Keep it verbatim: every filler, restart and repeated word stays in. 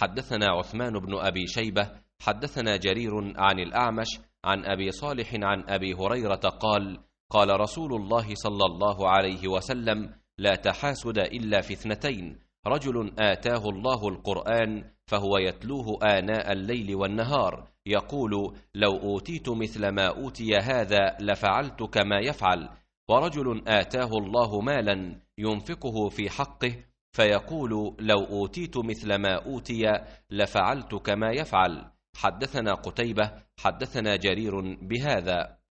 حدثنا عثمان بن أبي شيبة حدثنا جرير عن الأعمش عن أبي صالح عن أبي هريرة قال قال رسول الله صلى الله عليه وسلم لا تحاسد إلا في اثنتين: رجل آتاه الله القرآن فهو يتلوه آناء الليل والنهار يقول لو أوتيت مثل ما أوتي هذا لفعلت كما يفعل، ورجل آتاه الله مالا ينفقه في حقه فيقول لو أوتيت مثل ما أوتي لفعلت كما يفعل. حدثنا قتيبة حدثنا جرير بهذا.